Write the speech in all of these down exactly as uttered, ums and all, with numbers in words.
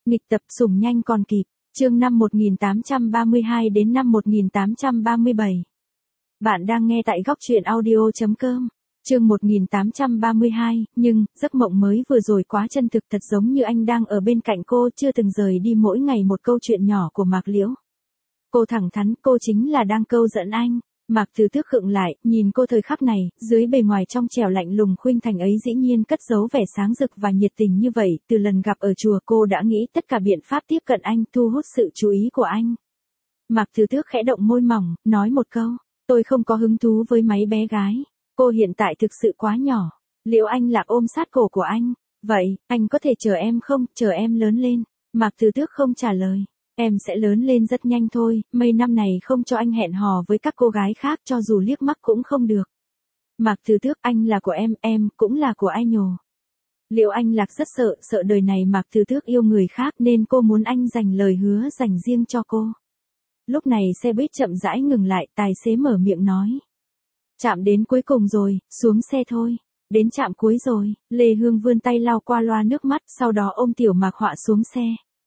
Nghịch tập sủng nhanh còn kịp. Chương năm một nghìn tám trăm ba mươi hai đến năm một nghìn tám trăm ba mươi bảy. Bạn đang nghe tại góc truyện audio chấm com. Chương một nghìn tám trăm ba mươi hai, nhưng, giấc mộng mới vừa rồi quá chân thực, thật giống như anh đang ở bên cạnh cô, chưa từng rời đi, mỗi ngày một câu chuyện nhỏ của Mạc Liễu. Cô thẳng thắn, cô chính là đang câu dẫn anh. Mạc Từ Tước khựng lại, nhìn cô thời khắc này, dưới bề ngoài trong trẻo lạnh lùng khuynh thành ấy dĩ nhiên cất giấu vẻ sáng rực và nhiệt tình như vậy, từ lần gặp ở chùa cô đã nghĩ tất cả biện pháp tiếp cận anh, thu hút sự chú ý của anh. Mạc Từ Tước khẽ động môi mỏng, nói một câu, tôi không có hứng thú với mấy bé gái, cô hiện tại thực sự quá nhỏ. Liễu Anh Lạc ôm sát cổ của anh, vậy, anh có thể chờ em không, chờ em lớn lên. Mạc Từ Tước không trả lời. Em sẽ lớn lên rất nhanh thôi, mấy năm này không cho anh hẹn hò với các cô gái khác, cho dù liếc mắt cũng không được. Mạc Từ Tước, anh là của em, em cũng là của anh nhồ. Liễu Anh Lạc rất sợ, sợ đời này Mạc Từ Tước yêu người khác nên cô muốn anh dành lời hứa dành riêng cho cô. Lúc này xe buýt chậm rãi ngừng lại, tài xế mở miệng nói. Chạm đến cuối cùng rồi, xuống xe thôi. Đến trạm cuối rồi, Lê Hương vươn tay lau qua loa nước mắt, sau đó ôm Tiểu Mạc Họa xuống xe.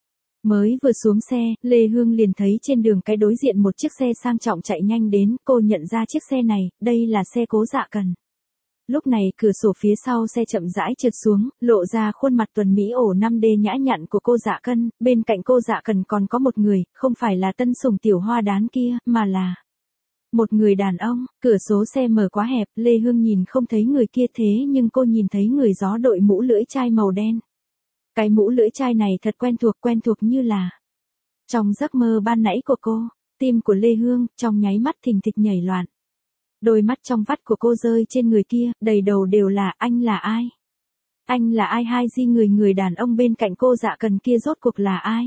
Mới vừa xuống xe, Lê Hương liền thấy trên đường cái đối diện một chiếc xe sang trọng chạy nhanh đến, cô nhận ra chiếc xe này, đây là xe Cố Dạ Cần. Lúc này cửa sổ phía sau xe chậm rãi trượt xuống, lộ ra khuôn mặt tuần mỹ ổ năm D nhã nhặn của cô Dạ Cân, bên cạnh cô Dạ Cần còn có một người, không phải là tân sủng tiểu hoa đán kia, mà là một người đàn ông. Cửa số xe mở quá hẹp, Lê Hương nhìn không thấy người kia, thế nhưng cô nhìn thấy người gió đội mũ lưỡi chai màu đen. Cái mũ lưỡi chai này thật quen thuộc, quen thuộc như là trong giấc mơ ban nãy của cô. Tim của Lê Hương trong nháy mắt thình thịch nhảy loạn. Đôi mắt trong vắt của cô rơi trên người kia, đầy đầu đều là anh là ai? Anh là ai? Hai di người người đàn ông bên cạnh cô Dạ Cần kia rốt cuộc là ai?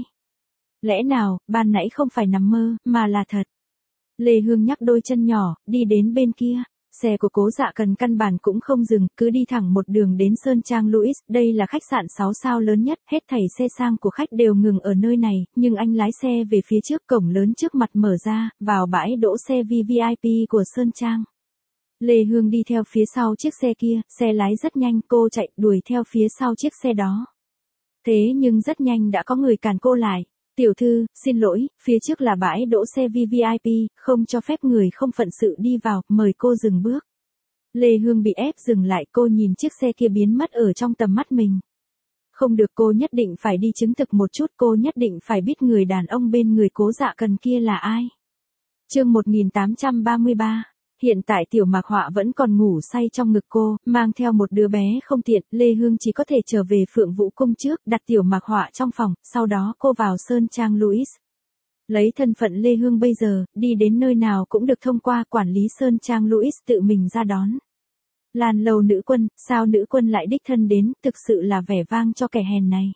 Lẽ nào, ban nãy không phải nằm mơ, mà là thật? Lê Hương nhắc đôi chân nhỏ, đi đến bên kia. Xe của Cố Dạ Cần căn bản cũng không dừng, cứ đi thẳng một đường đến Sơn Trang Louis, đây là khách sạn sáu sao lớn nhất, hết thảy xe sang của khách đều ngừng ở nơi này, nhưng anh lái xe về phía trước, cổng lớn trước mặt mở ra, vào bãi đỗ xe vi vi ai pi của Sơn Trang. Lê Hương đi theo phía sau chiếc xe kia, xe lái rất nhanh, cô chạy đuổi theo phía sau chiếc xe đó. Thế nhưng rất nhanh đã có người cản cô lại. Tiểu thư, xin lỗi, phía trước là bãi đỗ xe vi vi ai pi, không cho phép người không phận sự đi vào, mời cô dừng bước. Lê Hương bị ép dừng lại, cô nhìn chiếc xe kia biến mất ở trong tầm mắt mình. Không được, cô nhất định phải đi chứng thực một chút, cô nhất định phải biết người đàn ông bên người Cố Dạ Cần kia là ai. Chương một nghìn tám trăm ba mươi ba. Hiện tại Tiểu Mạc Họa vẫn còn ngủ say trong ngực cô, mang theo một đứa bé không tiện, Lê Hương chỉ có thể trở về Phượng Vũ Cung trước, đặt Tiểu Mạc Họa trong phòng, sau đó cô vào Sơn Trang Louis. Lấy thân phận Lê Hương bây giờ, đi đến nơi nào cũng được thông qua quản lý Sơn Trang Louis tự mình ra đón. Lan Lầu nữ quân, sao nữ quân lại đích thân đến, thực sự là vẻ vang cho kẻ hèn này.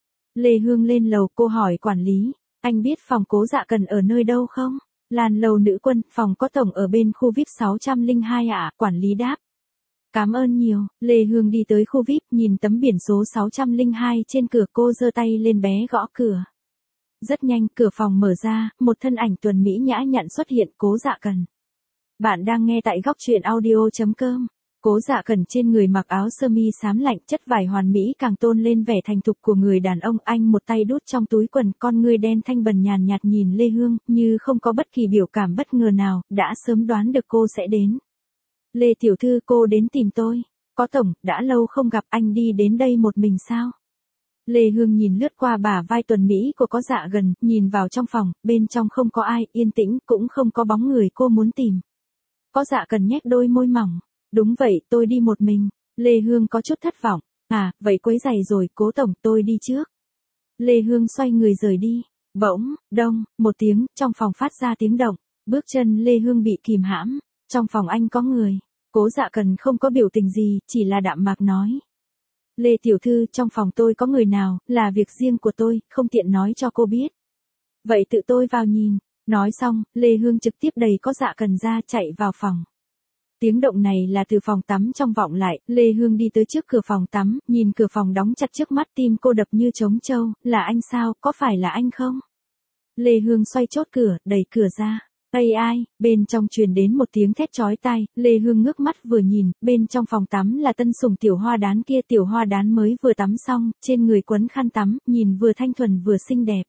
Lê Hương lên lầu, cô hỏi quản lý, anh biết phòng Cố Dạ Cần ở nơi đâu không? Lan Lầu nữ quân, phòng có tổng ở bên khu vi ai pi sáu không hai ạ, quản lý đáp. Cảm ơn nhiều. Lê Hương đi tới khu vi ai pi, nhìn tấm biển số sáu không hai trên cửa, cô giơ tay lên bé gõ cửa. Rất nhanh, cửa phòng mở ra, một thân ảnh tuần mỹ nhã nhặn xuất hiện, Cố Dạ Cần. Bạn đang nghe tại góc truyện audio chấm com. Cố Dạ Cần trên người mặc áo sơ mi xám lạnh, chất vải hoàn mỹ càng tôn lên vẻ thành thục của người đàn ông, anh một tay đút trong túi quần, con ngươi đen thanh bần nhàn nhạt nhìn Lê Hương, như không có bất kỳ biểu cảm bất ngờ nào, đã sớm đoán được cô sẽ đến. Lê tiểu thư, cô đến tìm tôi. Có tổng, đã lâu không gặp, anh đi đến đây một mình sao? Lê Hương nhìn lướt qua bả vai tuần mỹ của Có Dạ Gần, nhìn vào trong phòng, bên trong không có ai, yên tĩnh, cũng không có bóng người cô muốn tìm. Có Dạ Cần nhếch đôi môi mỏng. Đúng vậy, tôi đi một mình. Lê Hương có chút thất vọng. À, vậy quấy giày rồi, Cố tổng, tôi đi trước. Lê Hương xoay người rời đi. Bỗng, đông, một tiếng, trong phòng phát ra tiếng động. Bước chân Lê Hương bị kìm hãm. Trong phòng anh có người. Cố Dạ Cần không có biểu tình gì, chỉ là đạm mạc nói. Lê tiểu thư, trong phòng tôi có người nào, là việc riêng của tôi, không tiện nói cho cô biết. Vậy tự tôi vào nhìn. Nói xong, Lê Hương trực tiếp đẩy Có Dạ Cần ra, chạy vào phòng. Tiếng động này là từ phòng tắm trong vọng lại, Lê Hương đi tới trước cửa phòng tắm, nhìn cửa phòng đóng chặt trước mắt, tim cô đập như trống trâu, là anh sao, có phải là anh không? Lê Hương xoay chốt cửa, đẩy cửa ra. Ây ai, bên trong truyền đến một tiếng thét chói tai, Lê Hương ngước mắt vừa nhìn, bên trong phòng tắm là tân sủng tiểu hoa đán kia, tiểu hoa đán mới vừa tắm xong, trên người quấn khăn tắm, nhìn vừa thanh thuần vừa xinh đẹp.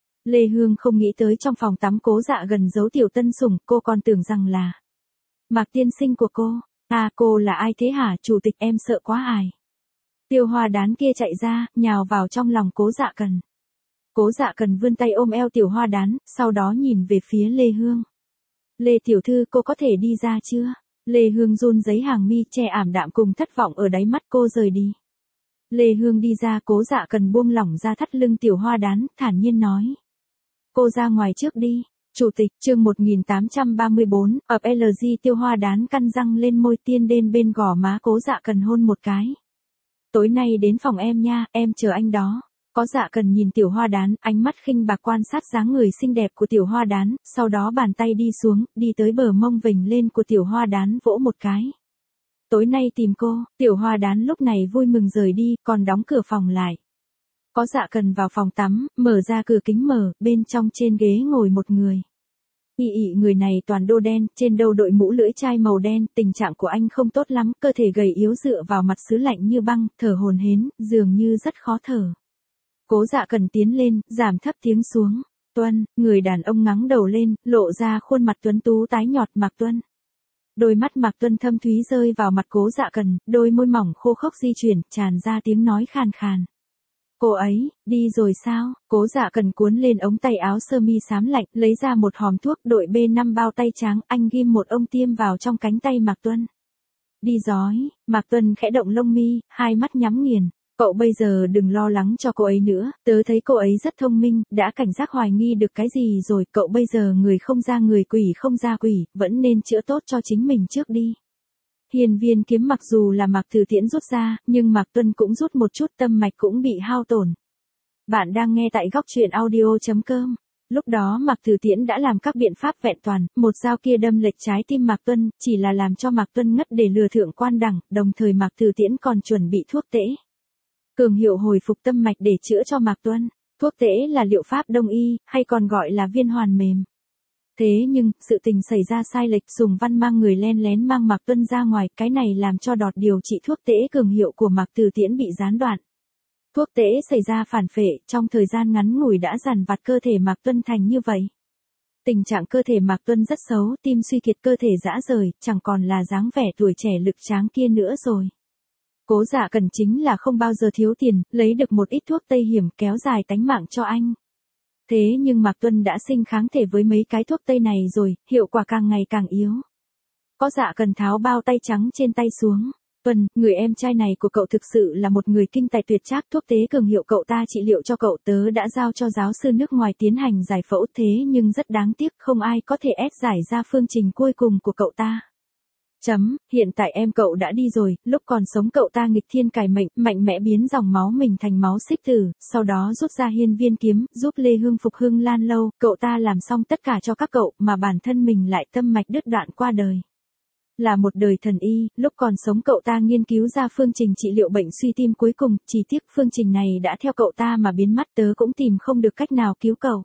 Lê Hương không nghĩ tới trong phòng tắm Cố Dạ gần giấu tiểu tân sủng, cô còn tưởng rằng là Mạc tiên sinh của cô. À, cô là ai thế hả, chủ tịch, em sợ quá ải. Tiểu hoa đán kia chạy ra, nhào vào trong lòng Cố Dạ Cần. Cố Dạ Cần vươn tay ôm eo tiểu hoa đán, sau đó nhìn về phía Lê Hương. Lê tiểu thư, cô có thể đi ra chưa? Lê Hương run giấy hàng mi, che ảm đạm cùng thất vọng ở đáy mắt, cô rời đi. Lê Hương đi ra, Cố Dạ Cần buông lỏng ra thắt lưng tiểu hoa đán, thản nhiên nói. Cô ra ngoài trước đi. Chủ tịch, chương một nghìn tám trăm ba mươi bốn, ập lờ giê tiểu hoa đán căn răng lên môi, tiên đên bên gò má Cố Dạ Cần hôn một cái. Tối nay đến phòng em nha, em chờ anh đó. Có Dạ Cần nhìn tiểu hoa đán, ánh mắt khinh bạc quan sát dáng người xinh đẹp của tiểu hoa đán, sau đó bàn tay đi xuống, đi tới bờ mông vểnh lên của tiểu hoa đán vỗ một cái. Tối nay tìm cô, tiểu hoa đán lúc này vui mừng rời đi, còn đóng cửa phòng lại. Có Dạ Cần vào phòng tắm, mở ra cửa kính mở, bên trong trên ghế ngồi một người. Y ị người này toàn đồ đen, trên đầu đội mũ lưỡi chai màu đen, tình trạng của anh không tốt lắm, cơ thể gầy yếu dựa vào mặt sứ lạnh như băng, thở hổn hển, dường như rất khó thở. Cố Dạ Cần tiến lên, giảm thấp tiếng xuống. Tuân, người đàn ông ngắng đầu lên, lộ ra khuôn mặt tuấn tú tái nhọt. Mạc Tuân. Đôi mắt Mạc Tuân thâm thúy rơi vào mặt Cố Dạ Cần, đôi môi mỏng khô khốc di chuyển, tràn ra tiếng nói khàn khàn. Cô ấy, đi rồi sao? Cố Dạ Cần cuốn lên ống tay áo sơ mi xám lạnh, lấy ra một hòm thuốc đội B năm bao tay trắng, anh ghim một ông tiêm vào trong cánh tay Mạc Tuân. Đi rói, Mạc Tuân khẽ động lông mi, hai mắt nhắm nghiền. Cậu bây giờ đừng lo lắng cho cô ấy nữa, tớ thấy cô ấy rất thông minh, đã cảnh giác hoài nghi được cái gì rồi, cậu bây giờ người không ra người quỷ không ra quỷ, vẫn nên chữa tốt cho chính mình trước đi. Hiên viên kiếm mặc dù là Mạc Từ Tiễn rút ra, nhưng Mạc Tuân cũng rút một chút, tâm mạch cũng bị hao tổn. Bạn đang nghe tại góc truyện audio chấm com. Lúc đó Mạc Từ Tiễn đã làm các biện pháp vẹn toàn, một dao kia đâm lệch trái tim Mạc Tuân, chỉ là làm cho Mạc Tuân ngất để lừa thượng quan đẳng, đồng thời Mạc Từ Tiễn còn chuẩn bị thuốc tễ cường hiệu hồi phục tâm mạch để chữa cho Mạc Tuân. Thuốc tễ là liệu pháp đông y, hay còn gọi là viên hoàn mềm. Thế nhưng, sự tình xảy ra sai lệch, Sùng Văn mang người len lén mang Mạc Tuân ra ngoài, cái này làm cho đọt điều trị thuốc tễ cường hiệu của Mạc Từ Tiễn bị gián đoạn. Thuốc tễ xảy ra phản phệ, trong thời gian ngắn ngủi đã dằn vặt cơ thể Mạc Tuân thành như vậy. Tình trạng cơ thể Mạc Tuân rất xấu, tim suy kiệt, cơ thể rã rời, chẳng còn là dáng vẻ tuổi trẻ lực tráng kia nữa rồi. Cố Dạ Cần chính là không bao giờ thiếu tiền, lấy được một ít thuốc tây hiểm kéo dài tánh mạng cho anh. Thế nhưng Mạc Tuân đã sinh kháng thể với mấy cái thuốc tây này rồi, hiệu quả càng ngày càng yếu. Có Dạ Cần tháo bao tay trắng trên tay xuống. Tuân, người em trai này của cậu thực sự là một người kinh tài tuyệt trác, thuốc tế cường hiệu cậu ta trị liệu cho cậu, tớ đã giao cho giáo sư nước ngoài tiến hành giải phẫu, thế nhưng rất đáng tiếc không ai có thể ép giải ra phương trình cuối cùng của cậu ta. Chấm, hiện tại em cậu đã đi rồi, lúc còn sống cậu ta nghịch thiên cải mệnh, mạnh mẽ biến dòng máu mình thành máu xích tử, sau đó rút ra hiên viên kiếm, giúp Lê Hương phục hưng lan lâu, cậu ta làm xong tất cả cho các cậu, mà bản thân mình lại tâm mạch đứt đoạn qua đời. Là một đời thần y, lúc còn sống cậu ta nghiên cứu ra phương trình trị liệu bệnh suy tim cuối cùng, chỉ tiếc phương trình này đã theo cậu ta mà biến mất, tớ cũng tìm không được cách nào cứu cậu.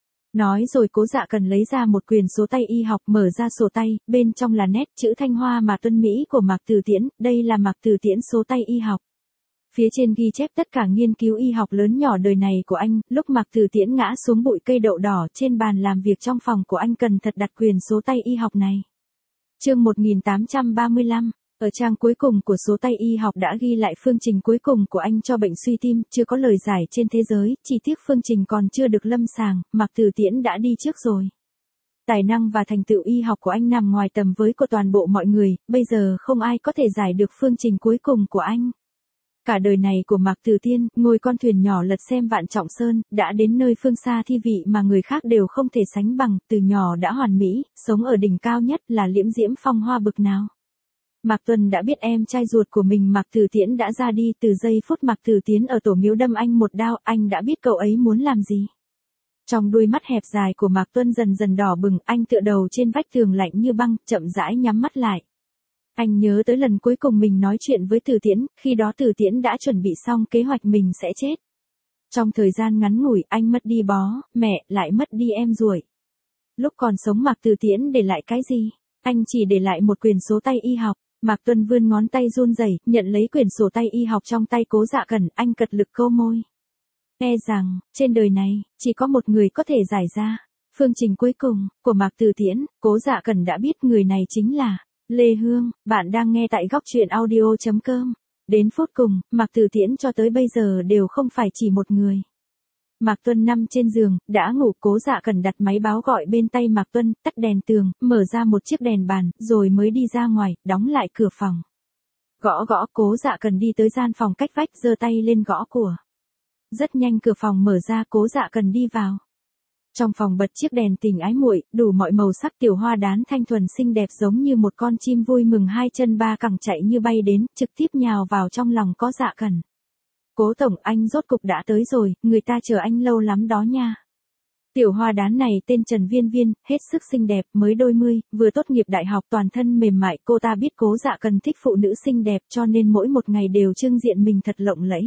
Nói rồi Cố Dạ Cần lấy ra một quyển số tay y học, mở ra sổ tay, bên trong là nét chữ Thanh Hoa mà Tuân Mỹ của Mạc Từ Tiễn, đây là Mạc Từ Tiễn số tay y học. Phía trên ghi chép tất cả nghiên cứu y học lớn nhỏ đời này của anh, lúc Mạc Từ Tiễn ngã xuống bụi cây đậu đỏ trên bàn làm việc trong phòng của anh cẩn thận đặt quyển số tay y học này. Chương một nghìn tám trăm ba mươi lăm. Ở trang cuối cùng của số tay y học đã ghi lại phương trình cuối cùng của anh cho bệnh suy tim, chưa có lời giải trên thế giới, chỉ tiếc phương trình còn chưa được lâm sàng, Mạc Từ Tiễn đã đi trước rồi. Tài năng và thành tựu y học của anh nằm ngoài tầm với của toàn bộ mọi người, bây giờ không ai có thể giải được phương trình cuối cùng của anh. Cả đời này của Mạc Từ Tiễn, ngồi con thuyền nhỏ lật xem vạn trọng sơn, đã đến nơi phương xa thi vị mà người khác đều không thể sánh bằng, từ nhỏ đã hoàn mỹ, sống ở đỉnh cao nhất là liễm diễm phong hoa bực nào. Mạc Tuân đã biết em trai ruột của mình Mạc Từ Tiễn đã ra đi, từ giây phút Mạc Từ Tiễn ở tổ miếu đâm anh một đao, anh đã biết cậu ấy muốn làm gì. Trong đuôi mắt hẹp dài của Mạc Tuân dần dần đỏ bừng, anh tựa đầu trên vách tường lạnh như băng, chậm rãi nhắm mắt lại. Anh nhớ tới lần cuối cùng mình nói chuyện với Từ Tiễn, khi đó Từ Tiễn đã chuẩn bị xong kế hoạch mình sẽ chết. Trong thời gian ngắn ngủi, anh mất đi bó, mẹ, lại mất đi em ruột. Lúc còn sống Mạc Từ Tiễn để lại cái gì? Anh chỉ để lại một quyển sổ tay y học. Mạc Tuân vươn ngón tay run rẩy, nhận lấy quyển sổ tay y học trong tay Cố Dạ Cần, anh cật lực câu môi. E rằng, trên đời này, chỉ có một người có thể giải ra. Phương trình cuối cùng, của Mạc Từ Tiễn, Cố Dạ Cần đã biết người này chính là Lê Hương. Bạn đang nghe tại góc truyện audio.com. Đến phút cùng, Mạc Từ Tiễn cho tới bây giờ đều không phải chỉ một người. Mạc Tuân nằm trên giường, đã ngủ. Cố Dạ Cần đặt máy báo gọi bên tay Mạc Tuân, tắt đèn tường, mở ra một chiếc đèn bàn, rồi mới đi ra ngoài, đóng lại cửa phòng. Gõ gõ. Cố Dạ Cần đi tới gian phòng cách vách, giơ tay lên gõ cửa. Rất nhanh cửa phòng mở ra, Cố Dạ Cần đi vào. Trong phòng bật chiếc đèn tình ái muội, đủ mọi màu sắc, tiểu hoa đán thanh thuần xinh đẹp giống như một con chim vui mừng hai chân ba cẳng chạy như bay đến, trực tiếp nhào vào trong lòng Cố Dạ Cần. Cố tổng, anh rốt cục đã tới rồi, người ta chờ anh lâu lắm đó nha. Tiểu hoa đán này tên Trần Viên Viên, hết sức xinh đẹp, mới đôi mươi, vừa tốt nghiệp đại học, toàn thân mềm mại. Cô ta biết Cố Dạ Cần thích phụ nữ xinh đẹp, cho nên mỗi một ngày đều trưng diện mình thật lộng lẫy.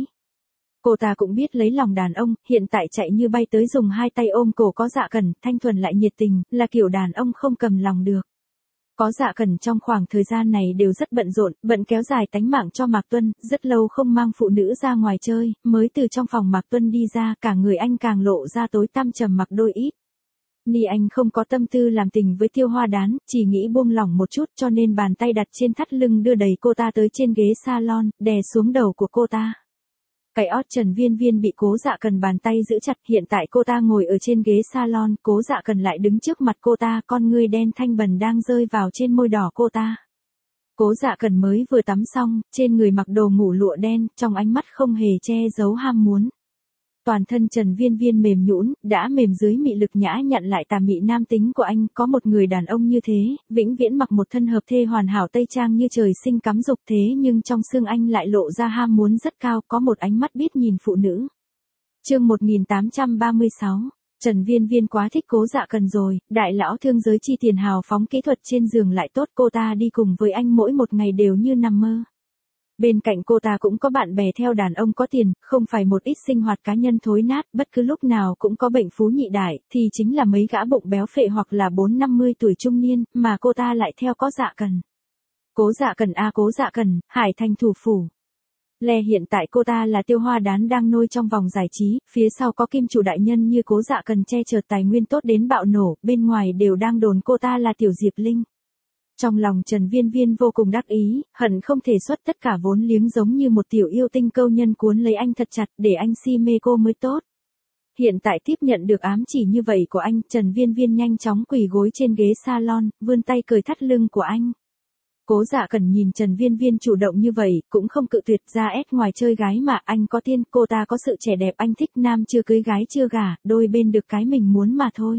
Cô ta cũng biết lấy lòng đàn ông, hiện tại chạy như bay tới dùng hai tay ôm cổ Cố Dạ Cần, thanh thuần lại nhiệt tình, là kiểu đàn ông không cầm lòng được. Cố Dạ Cần trong khoảng thời gian này đều rất bận rộn, bận kéo dài tánh mạng cho Mạc Tuân, rất lâu không mang phụ nữ ra ngoài chơi, mới từ trong phòng Mạc Tuân đi ra, cả người anh càng lộ ra tối tăm trầm mặc đôi ít. Ni anh không có tâm tư làm tình với Tiêu Hoa Đán, chỉ nghĩ buông lỏng một chút, cho nên bàn tay đặt trên thắt lưng đưa đẩy cô ta tới trên ghế salon, đè xuống đầu của cô ta. Cái ót Trần Viên Viên bị Cố Dạ Cần bàn tay giữ chặt, hiện tại cô ta ngồi ở trên ghế salon, Cố Dạ Cần lại đứng trước mặt cô ta, con ngươi đen thanh bần đang rơi vào trên môi đỏ cô ta. Cố Dạ Cần mới vừa tắm xong, trên người mặc đồ ngủ lụa đen, trong ánh mắt không hề che giấu ham muốn. Toàn thân Trần Viên Viên mềm nhũn, đã mềm dưới mị lực nhã nhặn lại tà mị nam tính của anh, có một người đàn ông như thế, vĩnh viễn mặc một thân hợp thê hoàn hảo tây trang như trời sinh cắm dục, thế nhưng trong xương anh lại lộ ra ham muốn rất cao, có một ánh mắt biết nhìn phụ nữ. Chương một nghìn tám trăm ba mươi sáu. Trần Viên Viên quá thích Cố Dạ Cần rồi, đại lão thương giới chi tiền hào phóng, kỹ thuật trên giường lại tốt, cô ta đi cùng với anh mỗi một ngày đều như nằm mơ. Bên cạnh cô ta cũng có bạn bè theo đàn ông có tiền, không phải một ít sinh hoạt cá nhân thối nát, bất cứ lúc nào cũng có bệnh phú nhị đại, thì chính là mấy gã bụng béo phệ hoặc là bốn năm mươi tuổi trung niên, mà cô ta lại theo Cố Dạ Cần. Cố Dạ Cần a à, Cố Dạ Cần, Hải Thành thủ phủ. Lè hiện tại cô ta là Tiêu Hoa Đán đang nôi trong vòng giải trí, phía sau có kim chủ đại nhân như Cố Dạ Cần che chở tài nguyên tốt đến bạo nổ, bên ngoài đều đang đồn cô ta là Tiểu Diệp Linh. Trong lòng Trần Viên Viên vô cùng đắc ý, hận không thể xuất tất cả vốn liếng giống như một tiểu yêu tinh câu nhân cuốn lấy anh thật chặt để anh si mê cô mới tốt. Hiện tại tiếp nhận được ám chỉ như vậy của anh, Trần Viên Viên nhanh chóng quỳ gối trên ghế salon, vươn tay cởi thắt lưng của anh. Cố Dạ Cần nhìn Trần Viên Viên chủ động như vậy, cũng không cự tuyệt, ra ép ngoài chơi gái mà, anh có tiên, cô ta có sự trẻ đẹp, anh thích, nam chưa cưới gái chưa gả, đôi bên được cái mình muốn mà thôi.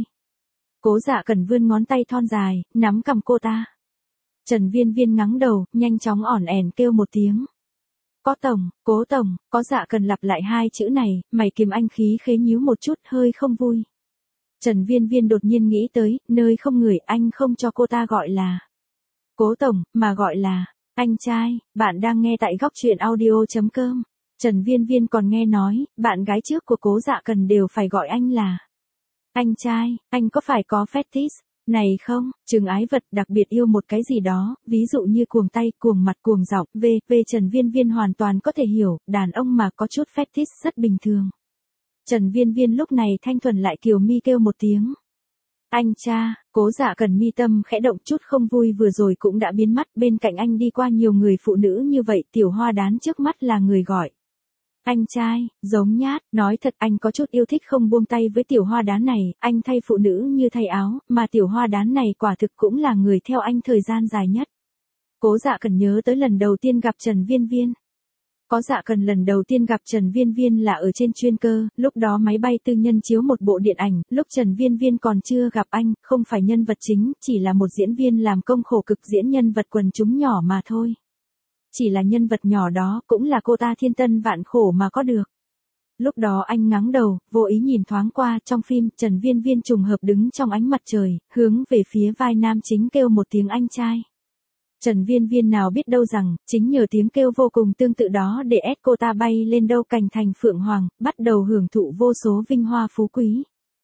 Cố Dạ Cần vươn ngón tay thon dài, nắm cằm cô ta. Trần Viên Viên ngắng đầu, nhanh chóng ỏn ẻn kêu một tiếng. Có tổng, Cố tổng, Cố Dạ Cần lặp lại hai chữ này, mày kiềm anh khí khế nhíu một chút, hơi không vui. Trần Viên Viên đột nhiên nghĩ tới, nơi không người, anh không cho cô ta gọi là Cố tổng, mà gọi là anh trai. Bạn đang nghe tại góc truyện audio.com. Trần Viên Viên còn nghe nói, bạn gái trước của Cố Dạ Cần đều phải gọi anh là anh trai. Anh có phải có fetish này không? Chừng ái vật, đặc biệt yêu một cái gì đó, ví dụ như cuồng tay, cuồng mặt, cuồng giọng. Về, về Trần Viên Viên hoàn toàn có thể hiểu, đàn ông mà có chút fetish rất bình thường. Trần Viên Viên lúc này thanh thuần lại kiều mi kêu một tiếng. Anh cha. Cố Dạ Cần mi tâm khẽ động, chút không vui vừa rồi cũng đã biến mất, bên cạnh anh đi qua nhiều người phụ nữ như vậy, Tiểu Hoa Đán trước mắt là người gọi anh trai, giống nhát, nói thật anh có chút yêu thích không buông tay với Tiểu Hoa Đán này, anh thay phụ nữ như thay áo, mà Tiểu Hoa Đán này quả thực cũng là người theo anh thời gian dài nhất. Cố Dạ Cần nhớ tới lần đầu tiên gặp Trần Viên Viên. Cố Dạ Cần lần đầu tiên gặp Trần Viên Viên là ở trên chuyên cơ, lúc đó máy bay tư nhân chiếu một bộ điện ảnh, lúc Trần Viên Viên còn chưa gặp anh, không phải nhân vật chính, chỉ là một diễn viên làm công khổ cực diễn nhân vật quần chúng nhỏ mà thôi. Chỉ là nhân vật nhỏ đó, cũng là cô ta thiên tân vạn khổ mà có được. Lúc đó anh ngắng đầu, vô ý nhìn thoáng qua, trong phim, Trần Viên Viên trùng hợp đứng trong ánh mặt trời, hướng về phía vai nam chính kêu một tiếng anh trai. Trần Viên Viên nào biết đâu rằng, chính nhờ tiếng kêu vô cùng tương tự đó để ép cô ta bay lên đâu cành thành phượng hoàng, bắt đầu hưởng thụ vô số vinh hoa phú quý.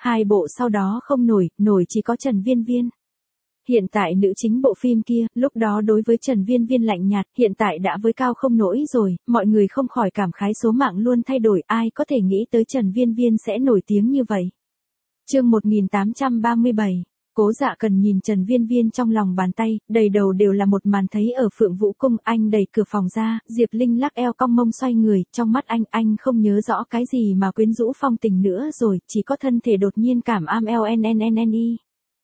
hai bộ sau đó không nổi, nổi chỉ có Trần Viên Viên. Hiện tại nữ chính bộ phim kia, lúc đó đối với Trần Viên Viên lạnh nhạt, hiện tại đã với cao không nổi rồi, mọi người không khỏi cảm khái số mạng luôn thay đổi, ai có thể nghĩ tới Trần Viên Viên sẽ nổi tiếng như vậy. Chương một nghìn tám trăm ba mươi bảy, Cố Dạ Cần nhìn Trần Viên Viên trong lòng bàn tay, đầy đầu đều là một màn thấy ở Phượng Vũ Cung, anh đẩy cửa phòng ra, Diệp Linh lắc eo cong mông xoay người, trong mắt anh, anh không nhớ rõ cái gì mà quyến rũ phong tình nữa rồi, chỉ có thân thể đột nhiên cảm am lnnni.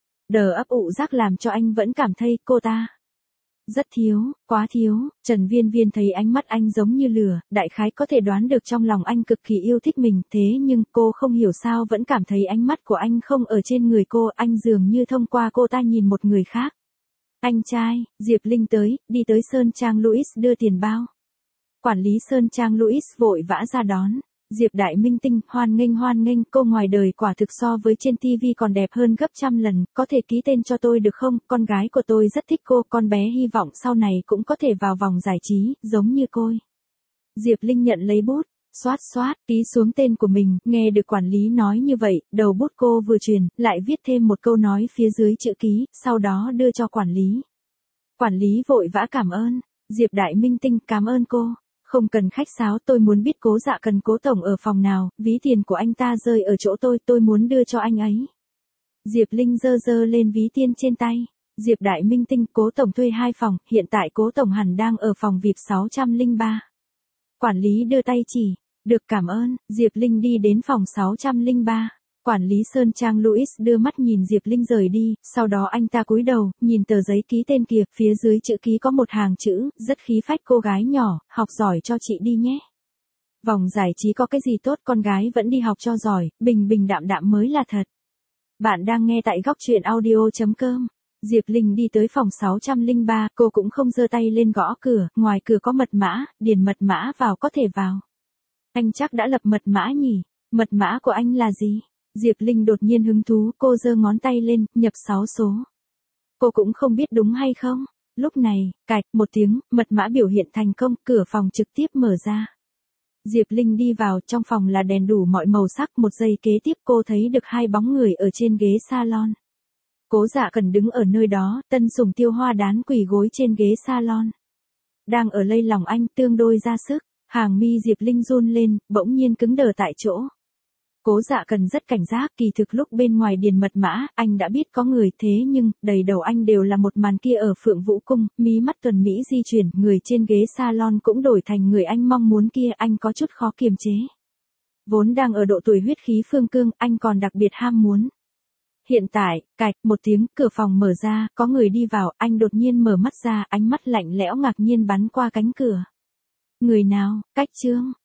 Đờ ấp ụ giác làm cho anh vẫn cảm thấy cô ta rất thiếu, quá thiếu. Trần Viên Viên thấy ánh mắt anh giống như lửa, đại khái có thể đoán được trong lòng anh cực kỳ yêu thích mình, thế nhưng cô không hiểu sao vẫn cảm thấy ánh mắt của anh không ở trên người cô, anh dường như thông qua cô ta nhìn một người khác. Anh trai, Diệp Linh tới, đi tới Sơn Trang Louis đưa tiền bao. Quản lý Sơn Trang Louis vội vã ra đón. Diệp Đại Minh Tinh, hoan nghênh hoan nghênh, cô ngoài đời quả thực so với trên ti vi còn đẹp hơn gấp trăm lần, có thể ký tên cho tôi được không, con gái của tôi rất thích cô, con bé hy vọng sau này cũng có thể vào vòng giải trí, giống như cô. Diệp Linh nhận lấy bút, xoát xoát, ký xuống tên của mình, nghe được quản lý nói như vậy, đầu bút cô vừa truyền, lại viết thêm một câu nói phía dưới chữ ký, sau đó đưa cho quản lý. Quản lý vội vã cảm ơn, Diệp Đại Minh Tinh, cảm ơn cô. Không cần khách sáo, tôi muốn biết Cố Dạ Cần Cố tổng ở phòng nào, ví tiền của anh ta rơi ở chỗ tôi, tôi muốn đưa cho anh ấy. Diệp Linh giơ giơ lên ví tiền trên tay. Diệp Đại Minh Tinh, Cố tổng thuê hai phòng, hiện tại Cố tổng hẳn đang ở phòng vi ai pi sáu không ba. Quản lý đưa tay chỉ, được cảm ơn, Diệp Linh đi đến phòng sáu không ba. Quản lý Sơn Trang Louis đưa mắt nhìn Diệp Linh rời đi, sau đó anh ta cúi đầu, nhìn tờ giấy ký tên kia, phía dưới chữ ký có một hàng chữ, rất khí phách, cô gái nhỏ, học giỏi cho chị đi nhé. Vòng giải trí có cái gì tốt, con gái vẫn đi học cho giỏi, bình bình đạm đạm mới là thật. Bạn đang nghe tại góc truyện audio chấm com. Diệp Linh đi tới phòng sáu không ba, cô cũng không giơ tay lên gõ cửa, ngoài cửa có mật mã, điền mật mã vào có thể vào. Anh chắc đã lập mật mã nhỉ, mật mã của anh là gì? Diệp Linh đột nhiên hứng thú, cô giơ ngón tay lên, nhập sáu số. Cô cũng không biết đúng hay không. Lúc này, cạch, một tiếng, mật mã biểu hiện thành công, cửa phòng trực tiếp mở ra. Diệp Linh đi vào, trong phòng là đèn đủ mọi màu sắc, một giây kế tiếp cô thấy được hai bóng người ở trên ghế salon. Cố Dạ Cần đứng ở nơi đó, Tân Sùng Tiêu Hoa đán quỳ gối trên ghế salon. Đang ở lay lòng anh, tương đôi ra sức, hàng mi Diệp Linh run lên, bỗng nhiên cứng đờ tại chỗ. Cố Dạ Cần rất cảnh giác, kỳ thực lúc bên ngoài điền mật mã, anh đã biết có người, thế nhưng, đầy đầu anh đều là một màn kia ở Phượng Vũ Cung, mí mắt tuần Mỹ di chuyển, người trên ghế salon cũng đổi thành người anh mong muốn kia, anh có chút khó kiềm chế. Vốn đang ở độ tuổi huyết khí phương cương, anh còn đặc biệt ham muốn. Hiện tại, cạch, một tiếng, cửa phòng mở ra, có người đi vào, anh đột nhiên mở mắt ra, ánh mắt lạnh lẽo ngạc nhiên bắn qua cánh cửa. Người nào, Cách Trương,